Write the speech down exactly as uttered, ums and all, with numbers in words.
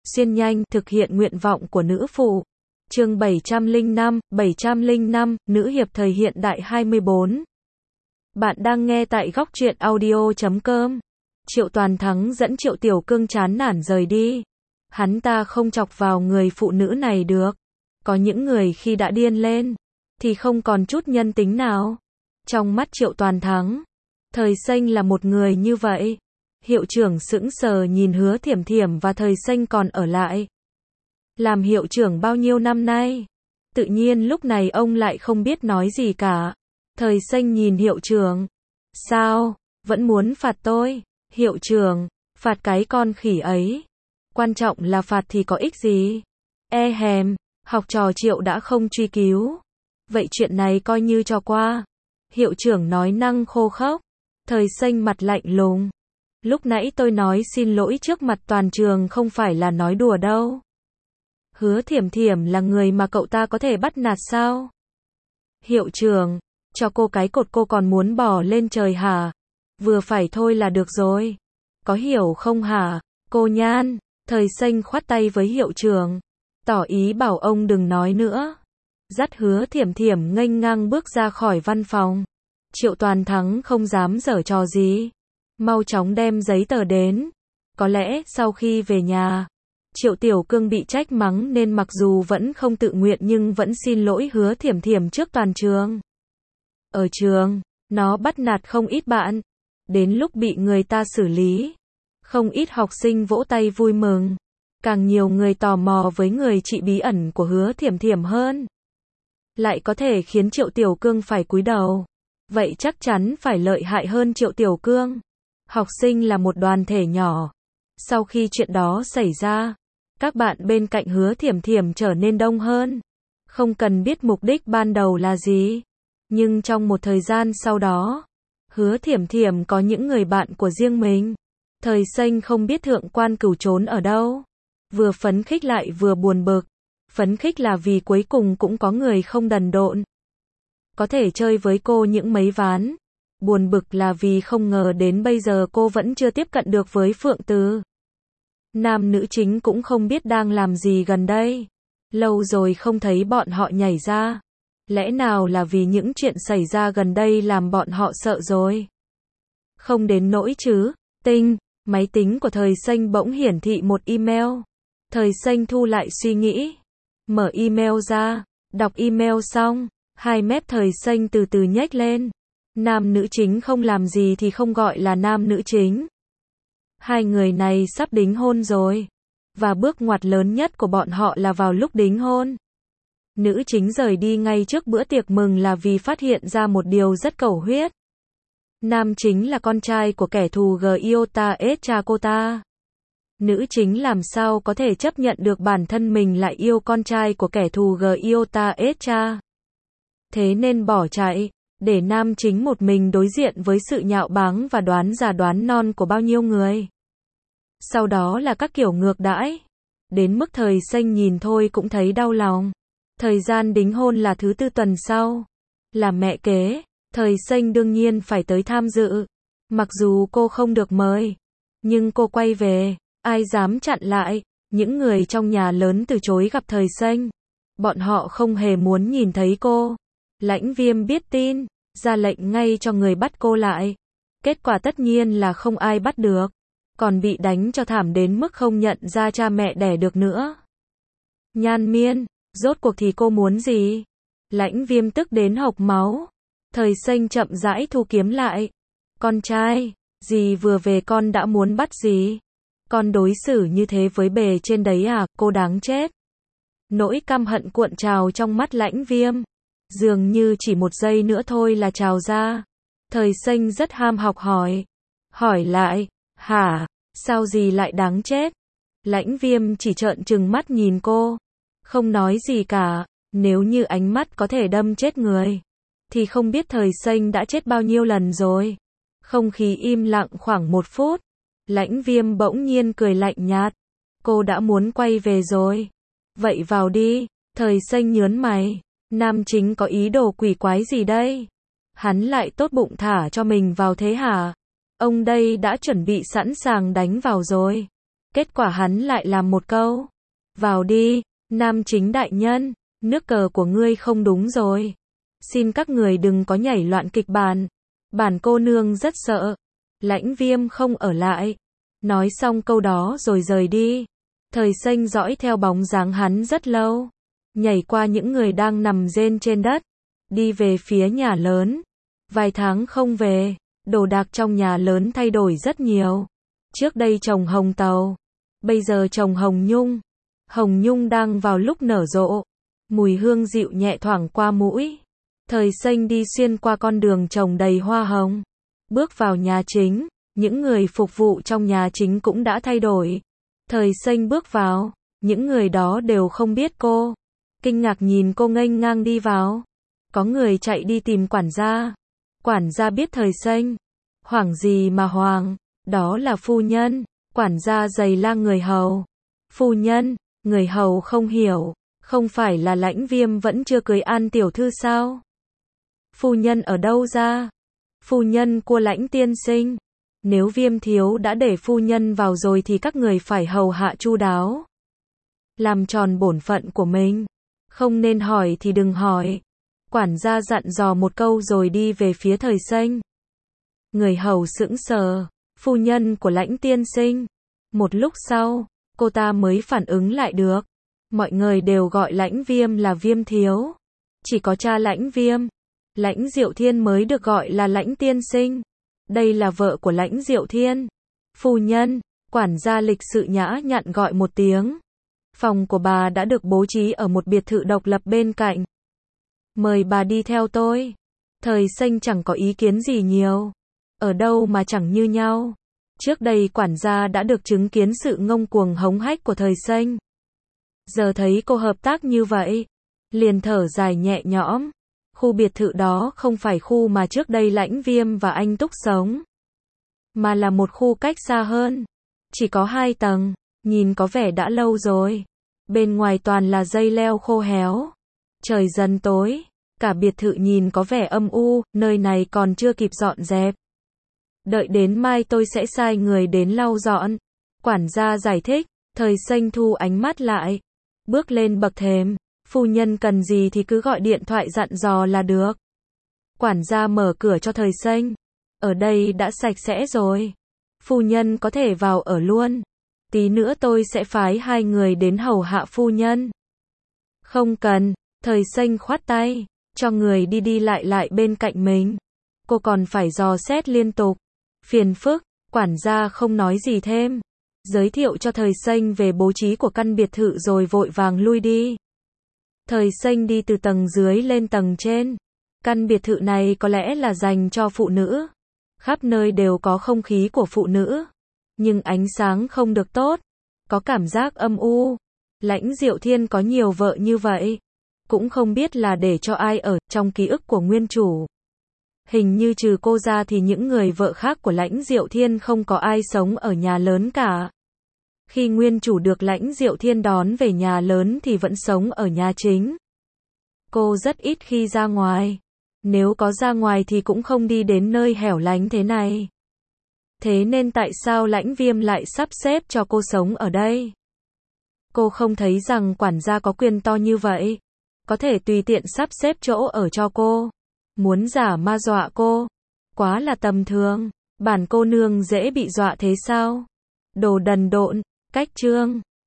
xuyên nhanh, thực hiện nguyện vọng của nữ phụ. Chương bảy trăm lẻ năm, bảy trăm lẻ năm, nữ hiệp thời hiện đại hai mươi bốn. Bạn đang nghe tại góc truyện audio chấm com. Triệu Toàn Thắng dẫn Triệu Tiểu Cương chán nản rời đi. Hắn ta không chọc vào người phụ nữ này được. Có những người khi đã điên lên, thì không còn chút nhân tính nào. Trong mắt Triệu Toàn Thắng, Thời Xanh là một người như vậy. Hiệu trưởng sững sờ nhìn Hứa Thiểm Thiểm và Thời Xanh còn ở lại. Làm hiệu trưởng bao nhiêu năm nay? Tự nhiên lúc này ông lại không biết nói gì cả. Thời Xanh nhìn hiệu trưởng. Sao? Vẫn muốn phạt tôi? Hiệu trưởng, phạt cái con khỉ ấy. Quan trọng là phạt thì có ích gì? E hèm, học trò Triệu đã không truy cứu. Vậy chuyện này coi như cho qua. Hiệu trưởng nói năng khô khốc. Thời Xanh mặt lạnh lùng. Lúc nãy tôi nói xin lỗi trước mặt toàn trường không phải là nói đùa đâu. Hứa Thiểm Thiểm là người mà cậu ta có thể bắt nạt sao? Hiệu trưởng, cho cô cái cột cô còn muốn bỏ lên trời hả? Vừa phải thôi là được rồi. Có hiểu không hả? Cô Nhan, Thời Xanh khoát tay với hiệu trưởng, tỏ ý bảo ông đừng nói nữa. Dắt Hứa Thiểm Thiểm nghênh ngang bước ra khỏi văn phòng. Triệu Toàn Thắng không dám giở trò gì. Mau chóng đem giấy tờ đến. Có lẽ sau khi về nhà, Triệu Tiểu Cương bị trách mắng nên mặc dù vẫn không tự nguyện nhưng vẫn xin lỗi Hứa Thiểm Thiểm trước toàn trường. Ở trường, nó bắt nạt không ít bạn. Đến lúc bị người ta xử lý, không ít học sinh vỗ tay vui mừng. Càng nhiều người tò mò với người chị bí ẩn của Hứa Thiểm Thiểm hơn. Lại có thể khiến Triệu Tiểu Cương phải cúi đầu. Vậy chắc chắn phải lợi hại hơn Triệu Tiểu Cương. Học sinh là một đoàn thể nhỏ. Sau khi chuyện đó xảy ra, các bạn bên cạnh Hứa Thiểm Thiểm trở nên đông hơn. Không cần biết mục đích ban đầu là gì. Nhưng trong một thời gian sau đó, Hứa Thiểm Thiểm có những người bạn của riêng mình. Thời Xanh không biết Thượng Quan Cửu trốn ở đâu. Vừa phấn khích lại vừa buồn bực. Phấn khích là vì cuối cùng cũng có người không đần độn có thể chơi với cô những mấy ván. Buồn bực là vì không ngờ đến bây giờ cô vẫn chưa tiếp cận được với Phượng Từ. Nam nữ chính cũng không biết đang làm gì gần đây. Lâu rồi không thấy bọn họ nhảy ra. Lẽ nào là vì những chuyện xảy ra gần đây làm bọn họ sợ rồi? Không đến nỗi chứ. Tinh, máy tính của Thời Xanh bỗng hiển thị một email. Thời Xanh thu lại suy nghĩ. Mở email ra, đọc email xong, hai mép Thời Xanh từ từ nhếch lên. Nam nữ chính không làm gì thì không gọi là nam nữ chính. Hai người này sắp đính hôn rồi. Và bước ngoặt lớn nhất của bọn họ là vào lúc đính hôn. Nữ chính rời đi ngay trước bữa tiệc mừng là vì phát hiện ra một điều rất cầu huyết. Nam chính là con trai của kẻ thù Gyota S cha cô ta. Nữ chính làm sao có thể chấp nhận được bản thân mình lại yêu con trai của kẻ thù Gyota S cha. Thế nên bỏ chạy, để nam chính một mình đối diện với sự nhạo báng và đoán già đoán non của bao nhiêu người. Sau đó là các kiểu ngược đãi. Đến mức Thời Xanh nhìn thôi cũng thấy đau lòng. Thời gian đính hôn là thứ tư tuần sau. Là mẹ kế, Thời Xanh đương nhiên phải tới tham dự. Mặc dù cô không được mời, nhưng cô quay về, ai dám chặn lại. Những người trong nhà lớn từ chối gặp Thời Xanh. Bọn họ không hề muốn nhìn thấy cô. Lãnh Viêm biết tin, ra lệnh ngay cho người bắt cô lại. Kết quả tất nhiên là không ai bắt được. Còn bị đánh cho thảm đến mức không nhận ra cha mẹ đẻ được nữa. Nhan Miên, rốt cuộc thì cô muốn gì? Lãnh Viêm tức đến hộc máu. Thời Xanh chậm rãi thu kiếm lại. Con trai, dì vừa về con đã muốn bắt dì. Con đối xử như thế với bề trên đấy à, cô đáng chết. Nỗi căm hận cuộn trào trong mắt Lãnh Viêm. Dường như chỉ một giây nữa thôi là trào ra. Thời Xanh rất ham học hỏi. Hỏi lại, hả, sao gì lại đáng chết? Lãnh Viêm chỉ trợn trừng mắt nhìn cô. Không nói gì cả. Nếu như ánh mắt có thể đâm chết người, thì không biết Thời Xanh đã chết bao nhiêu lần rồi. Không khí im lặng khoảng một phút. Lãnh Viêm bỗng nhiên cười lạnh nhạt. Cô đã muốn quay về rồi. Vậy vào đi. Thời Xanh nhớn mày. Nam chính có ý đồ quỷ quái gì đây? Hắn lại tốt bụng thả cho mình vào thế hả? Ông đây đã chuẩn bị sẵn sàng đánh vào rồi. Kết quả hắn lại làm một câu. Vào đi, nam chính đại nhân, nước cờ của ngươi không đúng rồi. Xin các người đừng có nhảy loạn kịch bản. Bản cô nương rất sợ. Lãnh Viêm không ở lại. Nói xong câu đó rồi rời đi. Thời Xanh dõi theo bóng dáng hắn rất lâu. Nhảy qua những người đang nằm rên trên đất. Đi về phía nhà lớn. Vài tháng không về, đồ đạc trong nhà lớn thay đổi rất nhiều. Trước đây trồng hồng tàu. Bây giờ trồng hồng nhung. Hồng nhung đang vào lúc nở rộ. Mùi hương dịu nhẹ thoảng qua mũi. Thời Xanh đi xuyên qua con đường trồng đầy hoa hồng. Bước vào nhà chính. Những người phục vụ trong nhà chính cũng đã thay đổi. Thời Xanh bước vào. Những người đó đều không biết cô. Kinh ngạc nhìn cô nghênh ngang đi vào. Có người chạy đi tìm quản gia. Quản gia biết Thời Xanh. Hoảng gì mà hoàng. Đó là phu nhân. Quản gia giày la người hầu. Phu nhân. Người hầu không hiểu. Không phải là Lãnh Viêm vẫn chưa cưới An tiểu thư sao? Phu nhân ở đâu ra? Phu nhân của Lãnh tiên sinh. Nếu Viêm thiếu đã để phu nhân vào rồi thì các người phải hầu hạ chu đáo. Làm tròn bổn phận của mình. Không nên hỏi thì đừng hỏi. Quản gia dặn dò một câu rồi đi về phía Thời Xanh. Người hầu sững sờ. Phu nhân của Lãnh tiên sinh. Một lúc sau, cô ta mới phản ứng lại được. Mọi người đều gọi Lãnh Viêm là Viêm thiếu. Chỉ có cha Lãnh Viêm, Lãnh Diệu Thiên mới được gọi là Lãnh tiên sinh. Đây là vợ của Lãnh Diệu Thiên. Phu nhân, quản gia lịch sự nhã nhặn gọi một tiếng. Phòng của bà đã được bố trí ở một biệt thự độc lập bên cạnh. Mời bà đi theo tôi. Thời Xanh chẳng có ý kiến gì nhiều. Ở đâu mà chẳng như nhau. Trước đây quản gia đã được chứng kiến sự ngông cuồng hống hách của Thời Xanh. Giờ thấy cô hợp tác như vậy, liền thở dài nhẹ nhõm. Khu biệt thự đó không phải khu mà trước đây Lãnh Viêm và anh Túc sống, mà là một khu cách xa hơn. Chỉ có hai tầng, nhìn có vẻ đã lâu rồi. Bên ngoài toàn là dây leo khô héo. Trời dần tối, cả biệt thự nhìn có vẻ âm u, nơi này còn chưa kịp dọn dẹp. Đợi đến mai tôi sẽ sai người đến lau dọn. Quản gia giải thích. Thời Xanh thu ánh mắt lại. Bước lên bậc thềm. Phu nhân cần gì thì cứ gọi điện thoại dặn dò là được. Quản gia mở cửa cho Thời Xanh. Ở đây đã sạch sẽ rồi. Phu nhân có thể vào ở luôn. Tí nữa tôi sẽ phái hai người đến hầu hạ phu nhân. Không cần. Thời Xanh khoát tay. Cho người đi đi lại lại bên cạnh mình. Cô còn phải dò xét liên tục. Phiền phức. Quản gia không nói gì thêm. Giới thiệu cho Thời Xanh về bố trí của căn biệt thự rồi vội vàng lui đi. Thời Xanh đi từ tầng dưới lên tầng trên. Căn biệt thự này có lẽ là dành cho phụ nữ. Khắp nơi đều có không khí của phụ nữ. Nhưng ánh sáng không được tốt. Có cảm giác âm u. Lãnh Diệu Thiên có nhiều vợ như vậy. Cũng không biết là để cho ai ở trong ký ức của nguyên chủ. Hình như trừ cô ra thì những người vợ khác của Lãnh Diệu Thiên không có ai sống ở nhà lớn cả. Khi nguyên chủ được Lãnh Diệu Thiên đón về nhà lớn thì vẫn sống ở nhà chính. Cô rất ít khi ra ngoài. Nếu có ra ngoài thì cũng không đi đến nơi hẻo lánh thế này. Thế nên tại sao Lãnh Viêm lại sắp xếp cho cô sống ở đây? Cô không thấy rằng quản gia có quyền to như vậy. Có thể tùy tiện sắp xếp chỗ ở cho cô. Muốn giả ma dọa cô. Quá là tầm thường. Bản cô nương dễ bị dọa thế sao? Đồ đần độn. Cách chương